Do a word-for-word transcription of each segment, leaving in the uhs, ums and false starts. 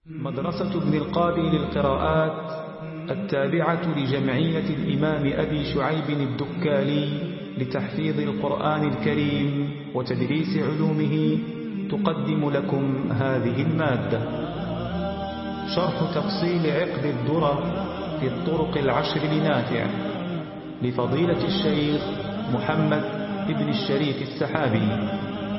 مدرسة ابن القاري للقراءات التابعة لجمعية الإمام أبي شعيب الدكالي لتحفيظ القرآن الكريم وتدريس علومه تقدم لكم هذه المادة. شرح تفصيل عقد الدرر في الطرق العشر لنافع لفضيلة الشيخ محمد ابن الشريف السحابي.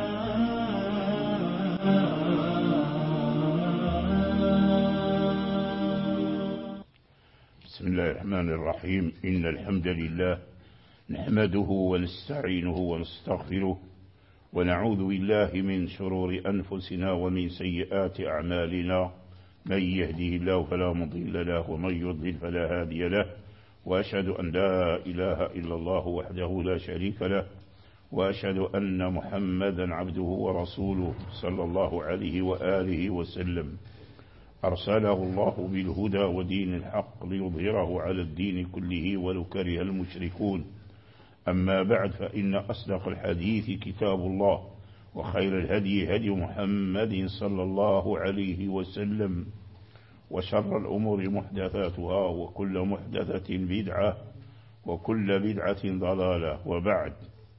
بسم الله الرحمن الرحيم. إن الحمد لله نحمده ونستعينه ونستغفره ونعوذ بالله من شرور أنفسنا ومن سيئات أعمالنا. من يهده الله فلا مضل له ومن يضلل فلا هادي له، وأشهد أن لا إله إلا الله وحده لا شريك له، وأشهد أن محمدا عبده ورسوله صلى الله عليه وآله وسلم. أرسله الله بالهدى ودين الحق ليظهره على الدين كله ولو كره المشركون. أما بعد، فإن أصدق الحديث كتاب الله، وخير الهدي هدي محمد صلى الله عليه وسلم، وشر الأمور محدثاتها، وكل محدثة بدعة، وكل بدعة ضلالة. وبعد،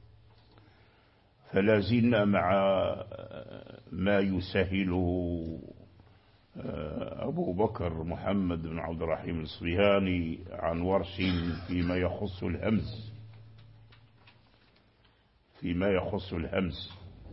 فلازلنا مع ما يسهله أبو بكر محمد بن عبد الرحيم الصبيهاني عن ورش فيما يخص الهمز فيما يخص الهمز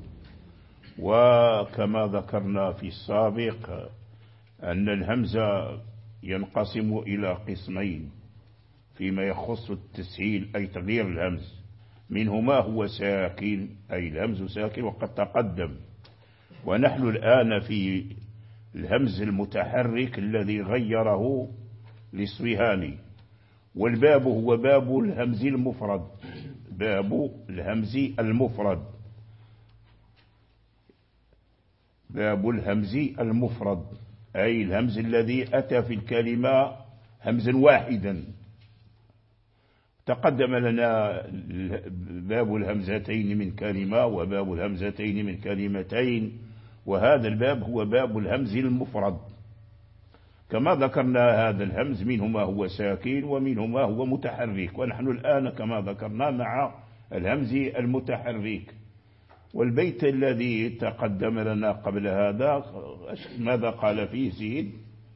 وكما ذكرنا في السابق أن الهمز ينقسم إلى قسمين فيما يخص التسهيل، أي تغيير الهمز، منهما هو ساكن، أي الهمز ساكن وقد تقدم، ونحن الآن في الهمز المتحرك الذي غيره للصبيهاني. والباب هو باب الهمز المفرد، باب الهمز المفرد باب الهمز المفرد أي الهمز الذي أتى في الكلمة همزا واحدا. تقدم لنا باب الهمزتين من كلمة وباب الهمزتين من كلمتين، وهذا الباب هو باب الهمز المفرد. كما ذكرنا هذا الهمز منه ما هو ساكن ومنه ما هو متحرك، ونحن الآن كما ذكرنا مع الهمز المتحرك. والبيت الذي تقدم لنا قبل هذا ماذا قال فيه زيد؟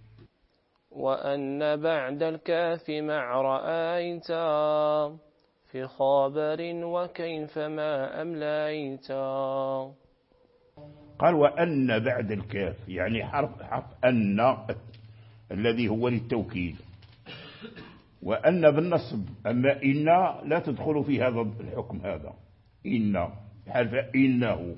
وأن بعد الكاف مع رأيتا في خابر وكيف ما أمليتا. قال وأن بعد الكاف، يعني حرف حرف أن الذي هو للتوكيد، وأن بالنصب. أما إن لا تدخل في هذا الحكم، هذا إن حرف إنه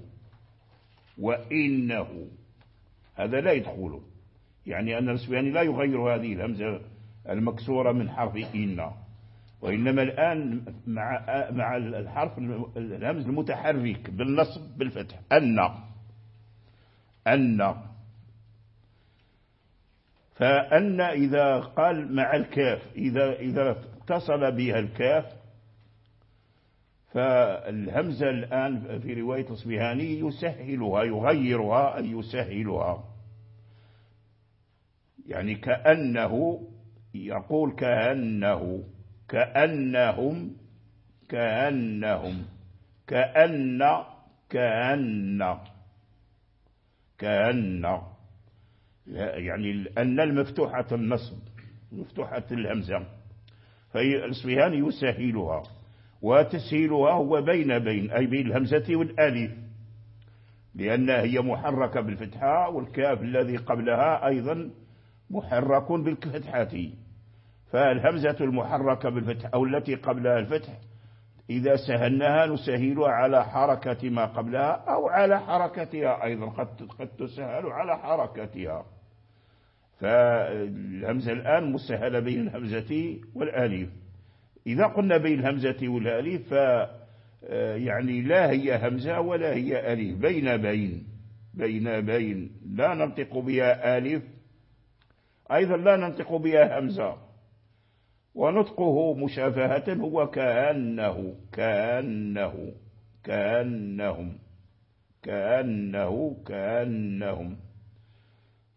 وإنه هذا لا يدخل، يعني أن الصبيهاني لا يغير هذه الهمزة المكسورة من حرف إن، وإنما الآن مع مع الحرف الهمز المتحرك بالنصب بالفتح أن أن فأن إذا قال مع الكاف، إذا إذا اتصل بها الكاف، فالهمزة الآن في رواية الصبيهاني يسهلها، يغيرها أي يسهلها، يعني كأنه يقول كأنه كأنهم كأنهم كأن كأن كأن يعني أن المفتوحة النصب مفتوحة الهمزة، فالصبيهاني يسهلها، وتسهيلها هو بين بين أي بين الهمزة والألف، لأنها هي محركة بالفتحة، والكاف الذي قبلها أيضا محرك بالفتحة، فالهمزة المحركة بالفتح أو التي قبلها الفتح إذا سهلناها نسهلها على حركة ما قبلها أو على حركتها أيضا، قد قد تسهل على حركتها. فالهمزة الآن مسهلة بين الهمزة والألف. إذا قلنا بين الهمزة والألف ف يعني لا هي همزة ولا هي ألف، بين بين بين بين لا ننطق بها ألف، أيضا لا ننطق بها همزة، ونطقه مشافهة هو كأنه كأنه كأنهم كأنه كأنهم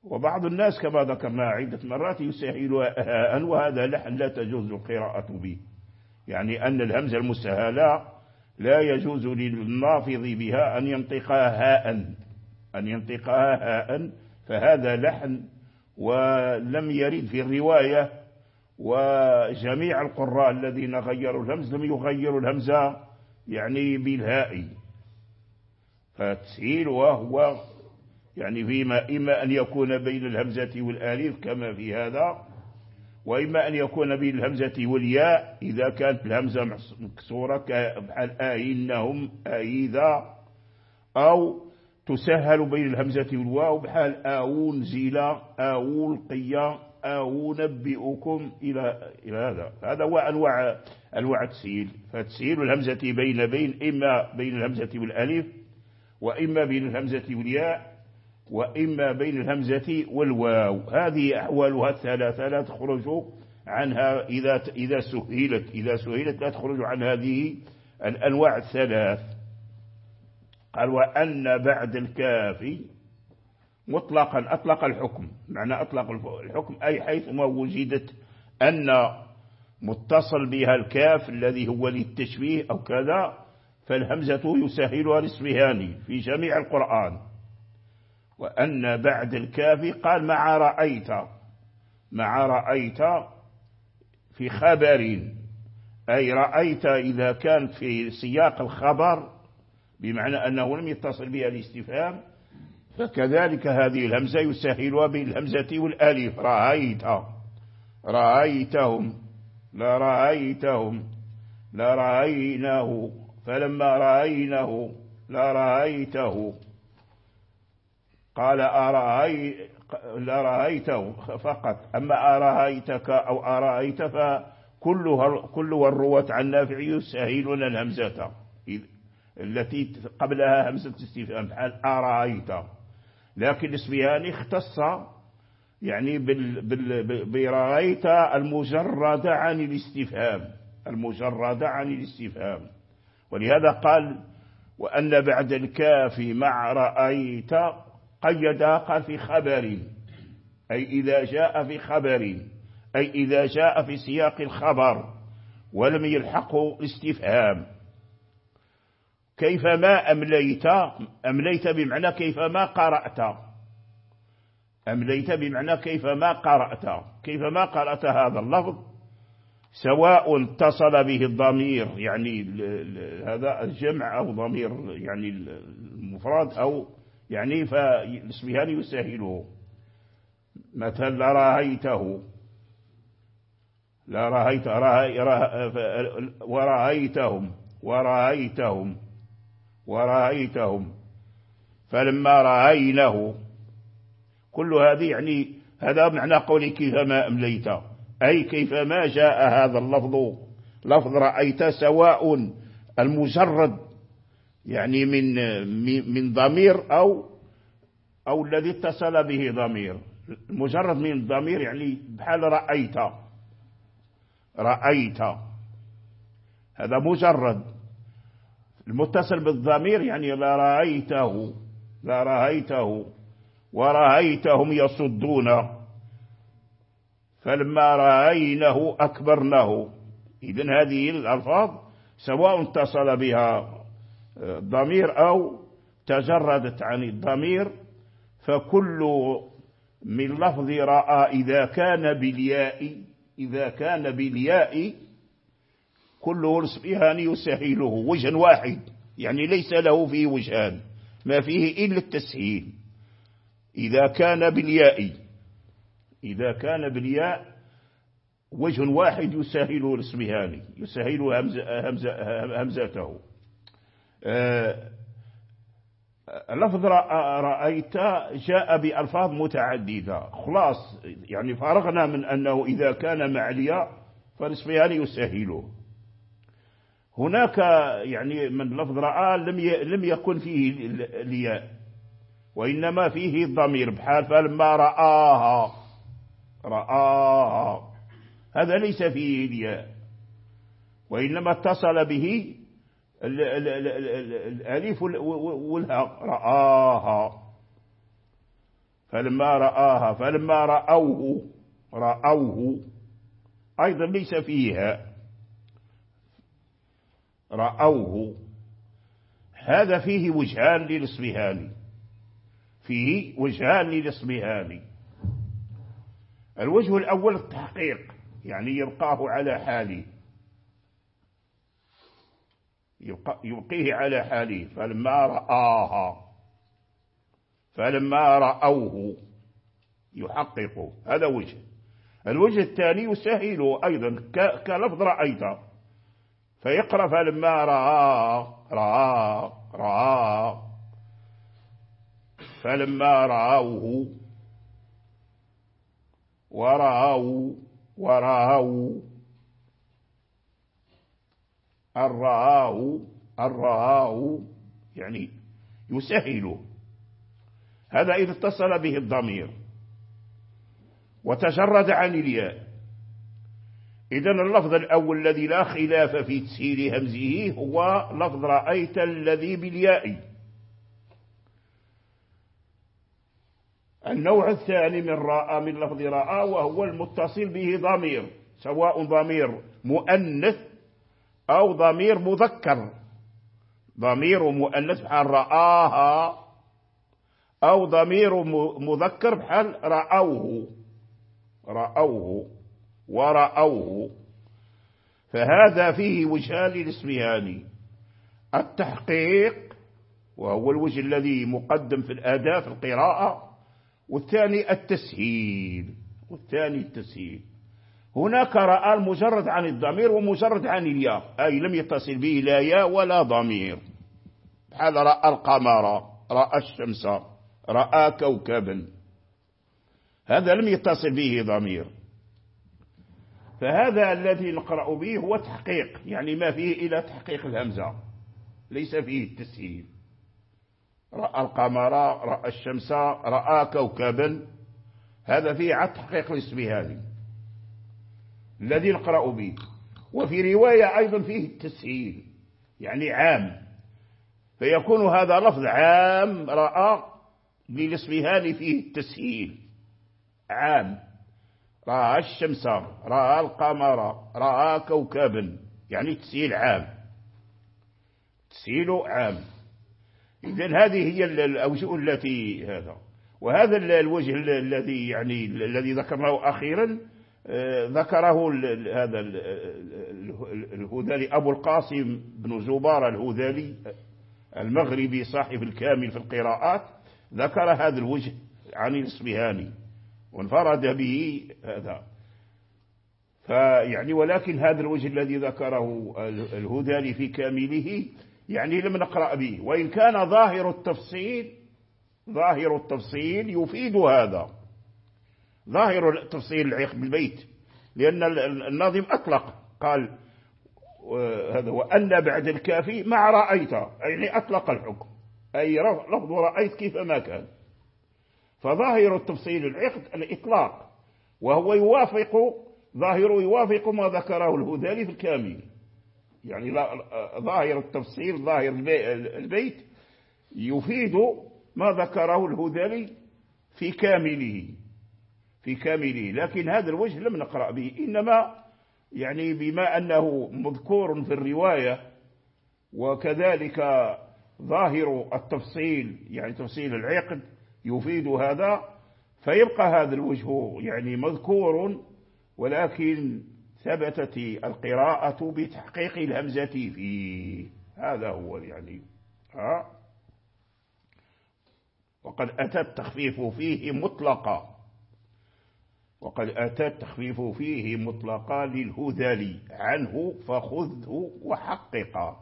وبعض الناس كما ذكرنا عدة مرات يسهلها هاء، وهذا لحن لا تجوز القراءة به، يعني أن الهمزة المسهلة لا يجوز للنافذ بها أن ينطقها هاء أن ينطقها هاء فهذا لحن ولم يرد في الرواية. وجميع القراء الذين غيروا الهمز لم يغيروا الهمزة يعني بالهاء، فالتسهيل وهو يعني فيما إما أن يكون بين الهمزة والآلف كما في هذا، وإما أن يكون بين الهمزة والياء إذا كانت الهمزة مكسورة بحال آئنهم آئذا، أو تسهل بين الهمزة والواو بحال آون زيلا آول قيا أو نبئكم إلى إلى هذا. هذا هو أنواع أنواع التسهيل. فتسهيل الهمزة بين بين إما بين الهمزة والألف، وإما بين الهمزة والياء، وإما بين الهمزة والواو. هذه أحوالها الثلاثة لا تخرج عنها إذا إذا سهلت إذا سهلت لا تخرج عن هذه الأنواع الثلاث. قال وأن بعد الكاف مطلقا أطلق الحكم، معنى أطلق الحكم أي حيثما وجدت أن متصل بها الكاف الذي هو للتشبيه أو كذا، فالهمزة يسهلها الإصفهاني في جميع القرآن. وأن بعد الكاف قال مع رأيت مع رأيت في خبر، أي رأيت إذا كانت في سياق الخبر بمعنى أنه لم يتصل بها الاستفهام، فكذلك هذه الهمزة يسهلها بالهمزة والألف. رأيت رأيتهم لا رأيتهم لا رأيناه فلما رأيناه لا رأيته. قال أرأي لا رأيته فقط، أما أرأيتك أو أرأيت فكلها كلها الرواة عن نافع يسهلون الهمزة التي قبلها همزة استفهام بحال أرأيت. لكن الإصفهاني اختص يعني برأيت المجرد عن الاستفهام المجرد عن الاستفهام ولهذا قال وأن بعد الكاف مع رأيت قيدها قال في خبر، أي إذا جاء في خبر، أي إذا جاء في سياق الخبر ولم يلحقه الاستفهام. كيفما أمليت أمليت بمعنى كيفما قرأت أمليت بمعنى كيفما قرأت كيفما قرأت هذا اللفظ سواء اتصل به الضمير يعني هذا الجمع أو ضمير يعني المفرد أو يعني فالإصفهاني يسهله. مثلا لرأيته لا رأيت ورأيتهم ورأيتهم ورأيتهم فلما رأيناه. كل هذه يعني هذا معنى قولي كيفما أمليت، أي كيفما جاء هذا اللفظ لفظ رأيت سواء المجرد يعني من من ضمير أو أو الذي اتصل به ضمير. مجرد من الضمير يعني بحال رأيت رأيت هذا مجرد. المتصل بالضمير يعني لا رأيته لا رأيته ورأيتهم يصدون فلما رأينه أكبرناه. إذن هذه الألفاظ سواء اتصل بها ضمير أو تجردت عن الضمير، فكل من لفظ رأى إذا كان بالياء إذا كان بالياء كله الإصفهاني يسهله وجه واحد، يعني ليس له فيه وجهان، ما فيه إلا التسهيل. إذا كان بالياء إذا كان بالياء وجه واحد يسهله الإصفهاني يسهل همزة همزة همزته. آه لفظ رأيت جاء بألفاظ متعددة، خلاص يعني فرغنا من أنه إذا كان مع الياء فالإصفهاني يسهله. هناك يعني من لفظ رأى لم لم يكن فيه الياء وإنما فيه الضمير بحال فلما رآها رآها هذا ليس فيه الياء وإنما اتصل به الألف والهاء رآها. فلما رآها فلما رأوه رأوه أيضا ليس فيها رأوه. هذا فيه وجهان للإصبهاني فيه وجهان للإصبهاني. الوجه الأول التحقيق، يعني يبقاه على حاله، يبقى يبقيه على حاله. فلما رآها فلما رأوه يحققه، هذا وجه. الوجه الثاني يسهله أيضا كلفظ رأيت، فيقرأ فلما رأى رأى رأى فلما رأوه ورأوا ورأوا الرأوا الرأوا، يعني يسهله. هذا إذا اتصل به الضمير وتجرد عن الياء. إذن اللفظ الأول الذي لا خلاف في تسهيل همزه هو لفظ رأيت الذي بالياء. النوع الثاني من رأى من لفظ رأى وهو المتصل به ضمير، سواء ضمير مؤنث أو ضمير مذكر، ضمير مؤنث بحال رآها، أو ضمير مذكر بحال رأوه رأوه ورأوه. فهذا فيه وجهان للإصبهاني: التحقيق وهو الوجه الذي مقدم في الأداء في القراءة، والثاني التسهيل والثاني التسهيل. هناك رأى المجرد عن الضمير ومجرد عن الياء، أي لم يتصل به لا ياء ولا ضمير، بحال رأى القمر، رأى الشمس، رأى كوكبا، هذا لم يتصل به ضمير. فهذا الذي نقرأ به هو تحقيق، يعني ما فيه إلى تحقيق الهمزة، ليس فيه التسهيل. رأى القمر، رأى الشمس، رأى كوكبا، هذا فيه على تحقيق الإصبهاني الذي نقرأ به. وفي رواية أيضا فيه التسهيل، يعني عام، فيكون هذا لفظ عام رأى للإصبهاني فيه التسهيل عام. رأى الشمس، رأى القمر، رأى كوكبا، يعني تسهيل عام، تسهيل عام. إذن هذه هي الأوجه التي هذا. وهذا الوجه الذي يعني الذي ذكرناه أخيرا ذكره هذا الهذالي أبو القاسم بن زبار الهذالي المغربي صاحب الكامل في القراءات، ذكر هذا الوجه عن الإصبهاني وانفرد به هذا. فيعني ولكن هذا الوجه الذي ذكره الهذالي في كامله يعني لم نقرأ به، وإن كان ظاهر التفصيل ظاهر التفصيل يفيد هذا، ظاهر التفصيل العقد بالبيت، لأن الناظم أطلق قال هذا وأن بعد الكافي مع رأيت، يعني أطلق الحكم، أي لفظ رأيت كيفما كان. فظاهر التفصيل العقد الإطلاق، وهو يوافق ظاهر يوافق ما ذكره الهذالي في الكامل. يعني ظاهر التفصيل ظاهر البيت يفيد ما ذكره الهذالي في كامله في كامله لكن هذا الوجه لم نقرأ به، إنما يعني بما أنه مذكور في الرواية وكذلك ظاهر التفصيل يعني تفصيل العقد يفيد هذا، فيبقى هذا الوجه يعني مذكور، ولكن ثبتت القراءة بتحقيق الهمزة فيه، هذا هو يعني ها. وقد أتى التخفيف فيه مطلقا وقد أتى التخفيف فيه مطلقا للهذالي عنه فخذه وحققا.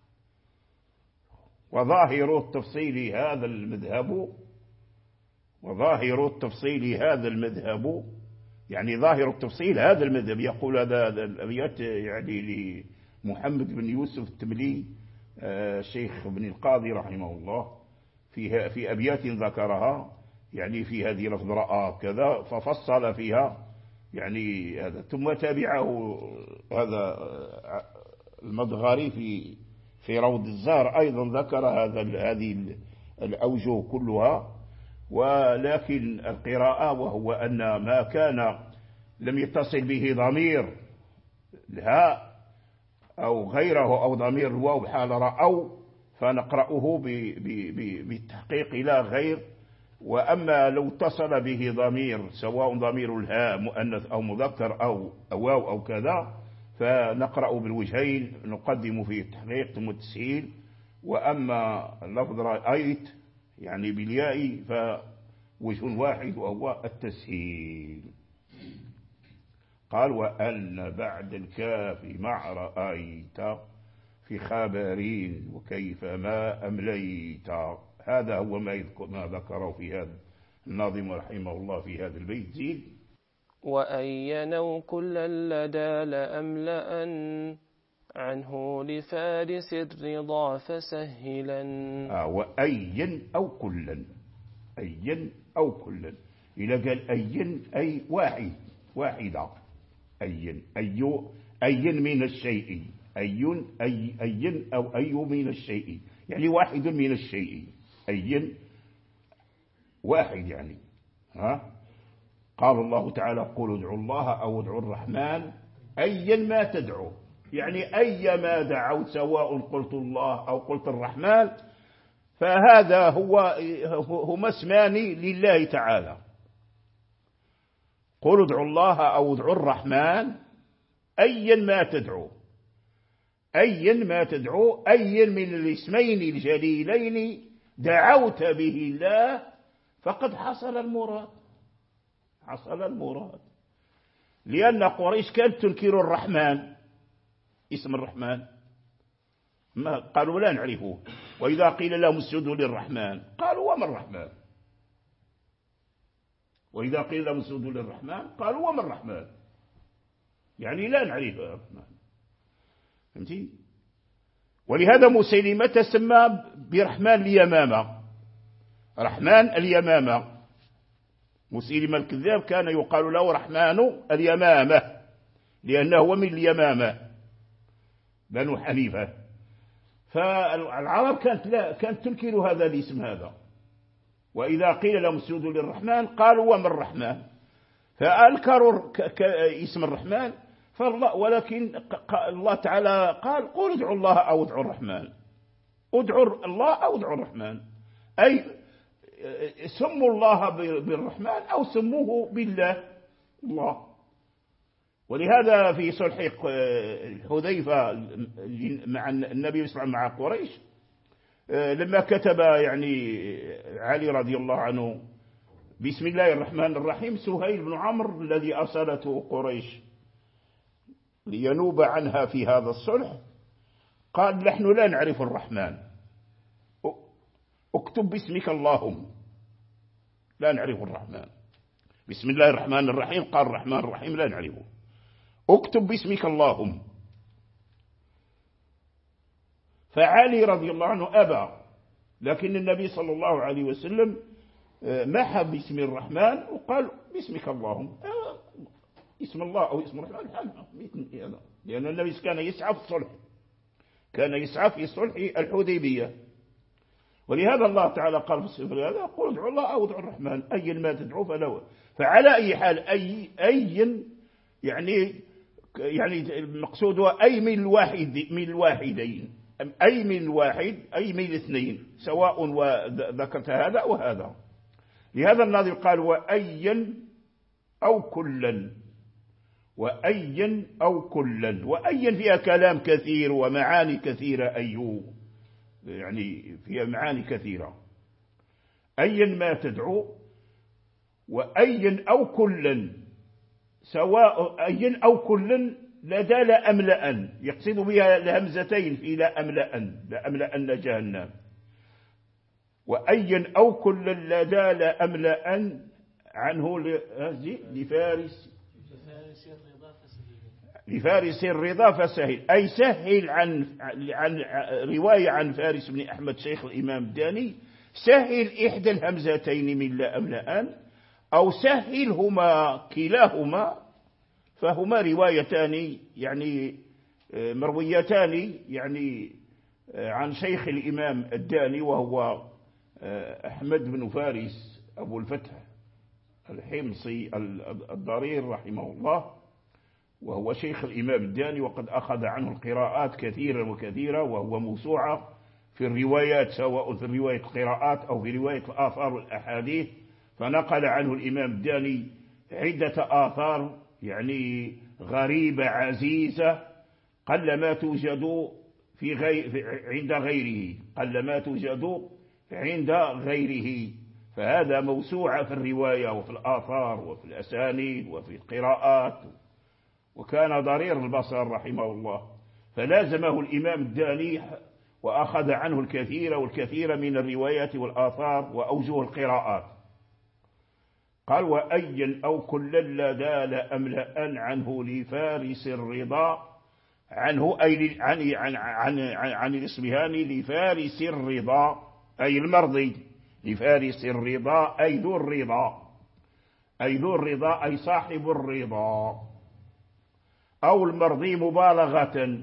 وظاهر التفصيل هذا المذهب وظاهر التفصيل هذا المذهب يعني ظاهر التفصيل هذا المذهب. يقول هذا الأبيات يعني لمحمد بن يوسف التملي الشيخ بن القاضي رحمه الله في في أبيات ذكرها يعني في هذه لفظ رأى كذا، ففصل فيها يعني هذا. ثم تابعه هذا المدغاري في في روض الزهر أيضا ذكر هذا هذه الأوجه كلها، ولكن القراءة وهو أن ما كان لم يتصل به ضمير الهاء أو غيره أو ضمير الواو بحال رأوا فنقرأه بالتحقيق إلى غير. وأما لو اتصل به ضمير سواء ضمير الهاء مؤنث أو مذكر أو واو أو كذا فنقرأ بالوجهين، نقدم فيه التحقيق ثم التسهيل. وأما لفظ رأيت يعني بالياء فوجه واحد وهو التسهيل. قال وأن بعد الكاف مع رأيت في خبرين وكيف ما أمليت. هذا هو ما, ما ذكره في هذا الناظم رحمه الله في هذا البيت. زيد وأينوا كل لدى لأملأ عنه لفارس الرضا فسهلا. آه وأين أو كلا، أين أو كلا. إذا قال أين أي واحد واحدة، أين أي أين من الشيء، أي أي أين أو أي من الشيء يعني واحد من الشيء، أين واحد يعني. ها قال الله تعالى قل ادعوا الله أو ادعوا الرحمن أيا ما تدعو، يعني أي ما دعوت سواء قلت الله أو قلت الرحمن فهذا هو هما اسمان لله تعالى. قل ادعوا الله أو ادعوا الرحمن أيا ما تدعو، أيا ما تدعو أيا من الاسمين الجليلين دعوت به الله فقد حصل المراد، حصل المراد. لأن قريش كانت تنكر الرحمن، اسم الرحمن ما قالوا لا نعرفه، وإذا قيل لهم اسجدوا للرحمن قالوا وما الرحمن، وإذا قيل لهم اسجدوا للرحمن قالوا وما الرحمن، يعني لا نعرف الرحمن. فهمتي؟ ولهذا مسيلمة سمى برحمن اليمامة، رحمن اليمامة. مسيلمة الكذاب كان يقال له رحمن اليمامة لأنه هو من اليمامة بنو حنيفة. فالعرب كانت لا كانت تنكر هذا الاسم هذا، وإذا قيل لهم اسجدوا للرحمن قالوا وما الرحمن، فأنكروا اسم الرحمن. فالله ولكن الله تعالى قال قل ادعوا الله أو ادعوا الرحمن، ادعوا الله أو ادعوا الرحمن، أي سموا الله بالرحمن أو سموه بالله الله. ولهذا في صلح حذيفة مع النبي صلى الله عليه وسلم مع قريش لما كتب يعني علي رضي الله عنه بسم الله الرحمن الرحيم، سهيل بن عمرو الذي أرسلته قريش لينوب عنها في هذا الصلح قال نحن لا نعرف الرحمن، اكتب باسمك اللهم، لا نعرف الرحمن. بسم الله الرحمن الرحيم قال الرحمن الرحيم لا نعرفه، اكتب باسمك اللهم. فعلي رضي الله عنه أبى، لكن النبي صلى الله عليه وسلم محى باسم الرحمن وقال باسمك اللهم، اسم الله أو اسم الرحمن، لأن النبي كان يسعى في الصلح، كان يسعى في صلح الحديبية. ولهذا الله تعالى قال في السفر هذا قل ادعوا الله أو ادعوا الرحمن أي ما تدعو فله. فعلى أي حال أي أي يعني يعني المقصود هو أي من الواحد من الواحدين، أي من الواحد أي من الاثنين سواء وذكرت هذا وهذا. لهذا الناظم قال وأيا أو كلا، وأيا أو كلا، وأيا فيها كلام كثير ومعاني كثيرة، أيو يعني فيها معاني كثيرة. أيا ما تدعو وأيا أو كلا، سواء أيا أو كلا لدى لأملأن، يقصد بها الهمزتين في لأملأن، لأملأن جهنم. وأيا أو كلا لدى لأملأن عنه لفارس لفارس الرضا فسهل، أي سهل عن عن رواية عن فارس بن أحمد شيخ الإمام الداني، سهل إحدى الهمزتين من لأملأن أو سهلهما كلاهما، فهما روايتان يعني مرويتان يعني عن شيخ الإمام الداني وهو أحمد بن فارس أبو الفتح الحمصي الضرير رحمه الله، وهو شيخ الإمام الداني، وقد أخذ عنه القراءات كثيرا وكثيرا، وهو موسوعة في الروايات سواء في رواية القراءات أو في رواية الآثار والأحاديث. فنقل عنه الإمام الداني عدة آثار يعني غريبة عزيزة قل ما توجد في غير عند غيره قل ما توجد عند غيره. فهذا موسوعة في الرواية وفي الآثار وفي الأسانيد وفي القراءات، وكان ضرير البصر رحمه الله، فلازمه الإمام الداني وأخذ عنه الكثير والكثير من الروايات والآثار وأوجه القراءات. قال: وأيا أو كل لدى لأملأن عنه لفارس الرضا، عنه أي عن, عن, عن, عن, عن الاسمهان لفارس الرضا أي المرضي، لفارس الرضا أي ذو الرضا، أي ذو الرضا أي صاحب الرضا، أو المرضي مبالغة،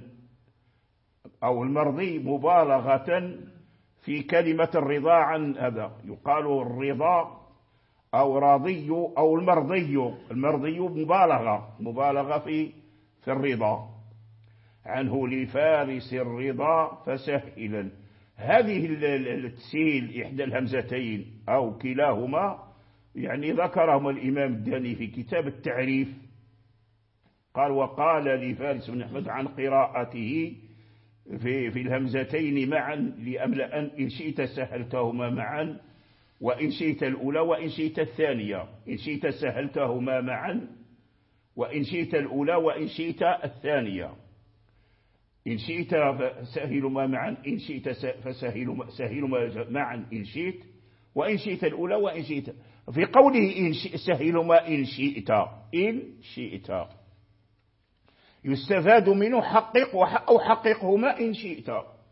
أو المرضي مبالغة في كلمة الرضا. عن هذا يقال الرضا أو راضي أو المرضي، المرضي مبالغة مبالغة في في الرضا. عنه لفارس الرضا فسهلا. هذه التسهيل إحدى الهمزتين أو كلاهما يعني ذكرهم الإمام الداني في كتاب التعريف. قال: وقال لفارس بن أحمد عن قراءته في, في الهمزتين معا لأملأن إن شئت سهلتهما معا، وإن شئت الأولى وإن شئت الثانية. إن شئت سهلتهما معا، وإن شئت الأولى وإن شئت الثانية. إن شئت فسهلما معا، إن شئت فسهلما معا إن شئت، وإن شئت الأولى وإن شئت. في قوله إن سهلما إن شئت، إن شئت يستفاد منه حقق أو حققهما إن شئت.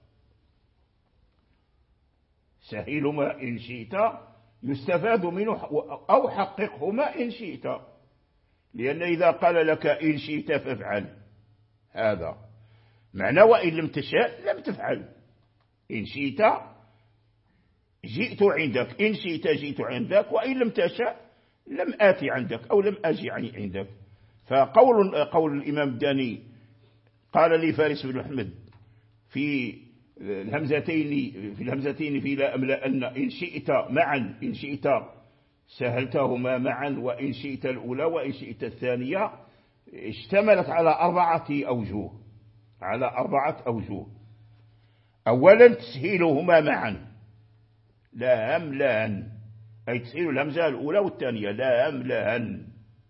سهلما إن شئت يستفاد منه أو حققهما إن شئت، لأن إذا قال لك إن شئت فافعل، هذا معنى وإن لم تشاء لم تفعل. إن شئت جئت عندك، إن شئت جئت عندك، وإن لم تشاء لم آتي عندك أو لم أجي عندك. فقول قول الإمام الداني قال لي فارس بن أحمد في الهمزتين في الهمزتين في لا أملأن إن شئت معا، إن شئت سهلتهما معا، وإن شئت الأولى وإن شئت الثانية، اشتملت على أربعة أوجه على أربعة أوجه. أولا تسهيلهما معا، لا أملأن أي تسهيل الهمزة الأولى والثانية، لا أملأن.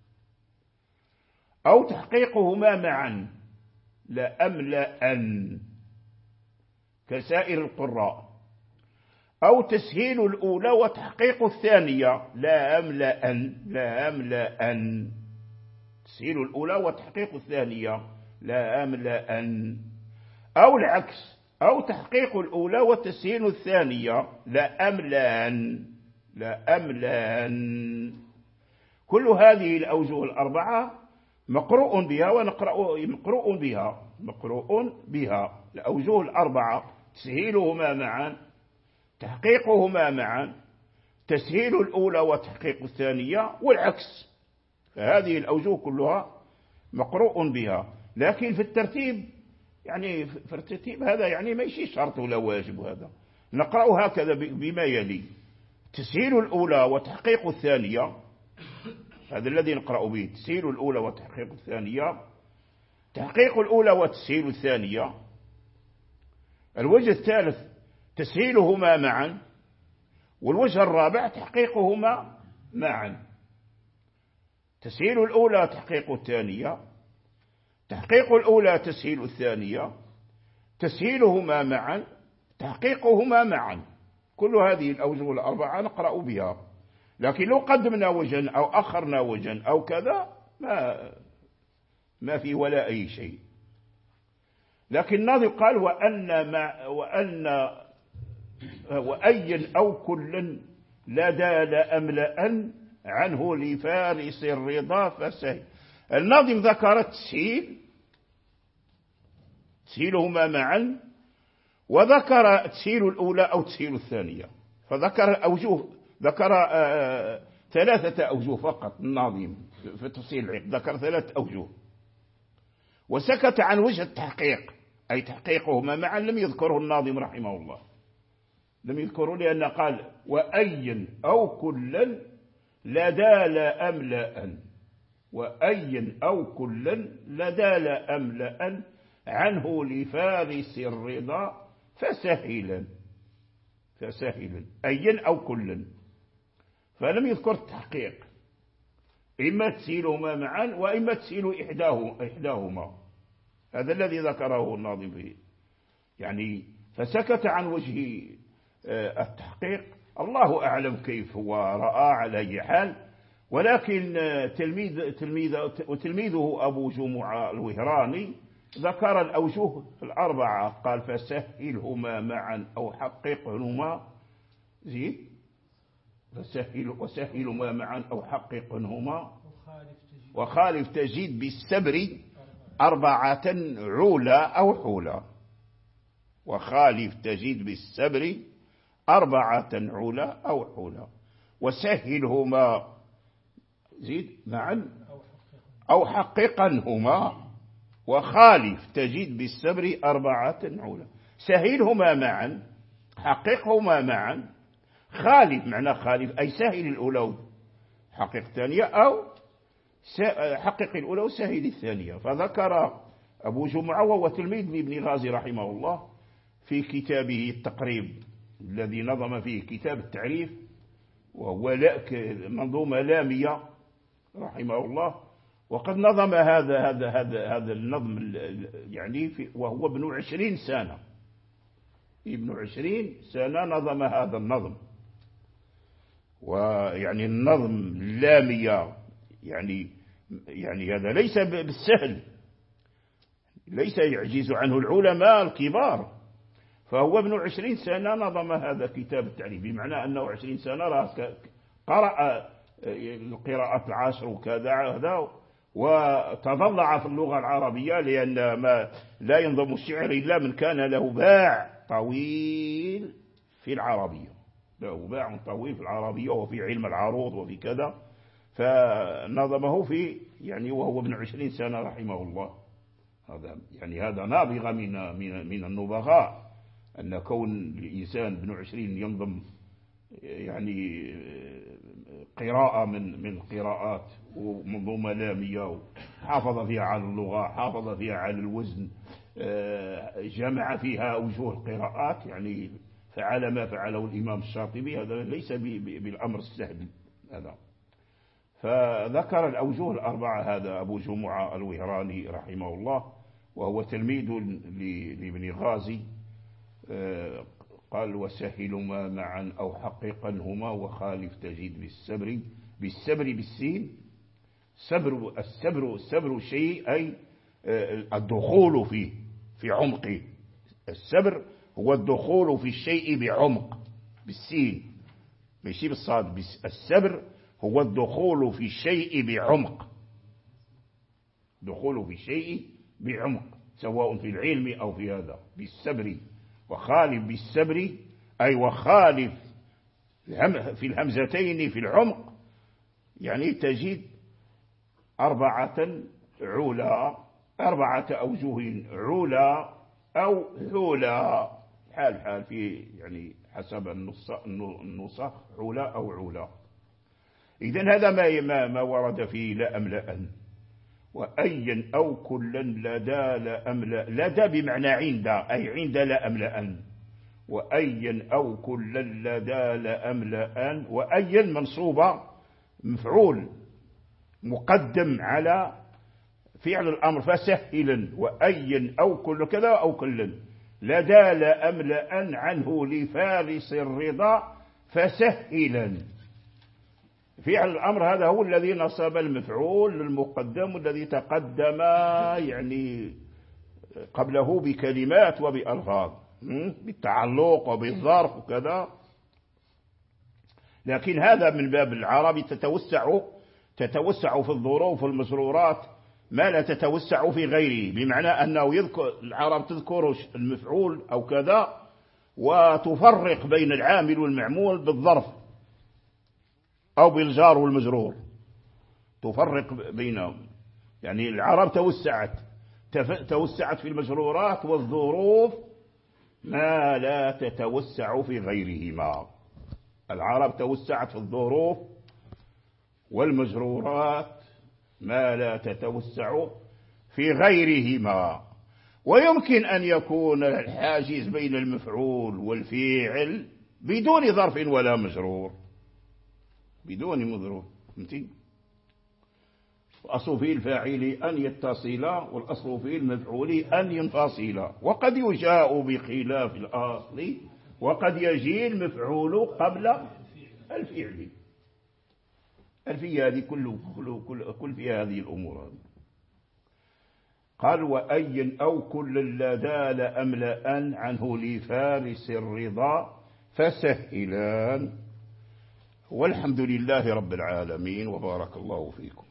أو تحقيقهما معا، لا أملأن كسائر القراء. أو تسهيل الأولى وتحقيق الثانية، لا أملأن لا أملأن. تسهيل الأولى وتحقيق الثانية، لا أملأن. أو العكس، أو تحقيق الأولى وتسهيل الثانية، لا أملأن لا أملأن. كل هذه الأوجه الأربعة مقروء بها ونقرأ مقروء بها مقروء بها الأوجه الأربعة: تسهيلهما معا، تحقيقهما معا، تسهيل الأولى وتحقيق الثانية، والعكس. فهذه الأوجه كلها مقروء بها. لكن في الترتيب يعني في الترتيب هذا يعني ما يشي شرط ولا واجب، هذا نقرأ هكذا بما يلي: تسهيل الأولى وتحقيق الثانية، هذا الذي نقرأ به، تسهيل الأولى وتحقيق الثانية، تحقيق الأولى وتسهيل الثانية. الوجه الثالث تسهيلهما معا، والوجه الرابع تحقيقهما معا. تسهيل الأولى تحقيق الثانية، تحقيق الأولى تسهيل الثانية، تسهيلهما معا، تحقيقهما معا. كل هذه الأوجه الأربعة نقرأ بها. لكن لو قدمنا وجها أو أخرنا وجها أو كذا ما ما في ولا أي شيء. لكن الناظم قال: وأن ما وأن وأي أو كل لدى لأملأن عنه لفارس الرضا فسهل. الناظم ذكر التسهيل، تسهيلهما معا، وذكر تسهيل الأولى أو تسهيل الثانية، فذكر الأوجه ذكر آه ثلاثة أوجه فقط الناظم في تفصيل العقد، ذكر ثلاثة أوجه وسكت عن وجه التحقيق، أي تحقيقهما معا لم يذكره الناظم رحمه الله، لم يذكره لأن قال وأي أو كلا لدى لا أملأ، وأي أو كلا لدى لا أملأ عنه لفارس الرضا فسهلا، فسهلا أي أو كلا، فلم يذكر التحقيق، إما تسيلهما معا وإما تسيل إحداه إحداهما، هذا الذي ذكره الناظم فيه يعني. فسكت عن وجه التحقيق، الله أعلم كيف هو رأى على أي حال، ولكن تلميذ تلميذ وتلميذه أبو جمعة الوهراني ذكر الأوجه الأربعة، قال فسهلهما معا أو حققهما، زيد فسهل وسهلهما معا أو حققهما وخالف تجيد بالسبر أربعة عولا أو حولا، وخالف تجيد بالسبر أربعة عولا أو حولا، وسهلهما زيد معا أو حققنهما وخالف تجيد بالسبر أربعة عولا. سهلهما معا، حققهما معا، خالف معنى خالف أي سهل الأولى حقق الثانية، أو حقق الأولى وسهل الثانية. فذكر أبو جمعة وهو تلميذ لابن غازي رحمه الله في كتابه التقريب الذي نظم فيه كتاب التعريف، وهو منظومة لامية رحمه الله، وقد نظم هذا هذا هذا هذا النظم يعني في وهو ابن عشرين سنة، ابن عشرين سنة نظم هذا النظم، ويعني النظم اللامية يعني يعني هذا ليس بالسهل، ليس يعجز عنه العلماء الكبار، فهو ابن عشرين سنة نظم هذا كتاب التعريف، بمعنى أنه عشرين سنة قرأ القراءات العشر وكذا هذا، وتضلع في اللغة العربية، لأن ما لا ينظم الشعر إلا من كان له باع طويل في العربية، له باع طويل في العربية وفي علم العروض وفي كذا، فنظمه في يعني وهو ابن عشرين سنة رحمه الله. هذا يعني هذا نابغة من من من النبغاء، أن كون الإنسان ابن عشرين ينظم يعني قراءة من من القراءات ومنظومة لامية، حافظ فيها على اللغة، حافظ فيها على الوزن، جمع فيها أوجه القراءات، يعني فعل ما فعله الإمام الشاطبي، هذا ليس بالأمر السهل هذا. فذكر الأوجه الأربعة هذا أبو جمعة الوهراني رحمه الله، وهو تلميذ لابن غازي، قال وسهلهما معا أو حققنهما وخالف تجيد بالسبر، بالسبر بالسين، سبر السبر السبر شيء أي الدخول فيه في عمقه، السبر هو الدخول في الشيء بعمق بالسين ماشي بالصاد، السبر هو الدخول في الشيء بعمق، دخول في الشيء بعمق سواء في العلم أو في هذا بالسبر، وخالف بالسبر أي وخالف في الهمزتين في العمق، يعني تجد أربعة علا، أربعة أوجه علا أو حولا، حال حال في يعني حسب النسخ علا أو علا. إذن هذا ما ما ما ورد فيه لا أملأ، وأيا أو كلا لدى لا أملأ، لدى بمعنى عند، أي عند لا أملأ، وأيا أو كلا لدى لا أملأ، وأيا منصوبة مفعول مقدم على فعل الأمر فسهلا، وأيا أو كل كذا أو كلا لدى لا أملأ عنه لفارس الرضا فسهلا. فعل الأمر هذا هو الذي نصب المفعول المقدم الذي تقدم يعني قبله بكلمات وبألفاظ بالتعلق وبالظرف وكذا، لكن هذا من باب العربي تتوسع تتوسع في الظروف والمسرورات ما لا تتوسع في غيره، بمعنى أنه يذكر العرب تذكر المفعول أو كذا وتفرق بين العامل والمعمول بالظرف، أو بالجار والمجرور، تفرق بينهم. يعني العرب توسعت توسعت في المجرورات والظروف ما لا تتوسع في غيرهما. العرب توسعت في الظروف والمجرورات ما لا تتوسع في غيرهما. ويمكن أن يكون الحاجز بين المفعول والفاعل بدون ظرف ولا مجرور، بدون مجرور. فهمتي؟ الأصل في الفاعل أن يتصل، والأصل في المفعول أن ينفصل. وقد يجاء بخلاف الأصل، وقد يجي المفعول قبل الفعل. الفي هذه كل كل كل, كل في هذه الأمور. قال وأي أو كل لدى لأملأن عنه لفارس الرضا فسهلان. والحمد لله رب العالمين، وبارك الله فيكم.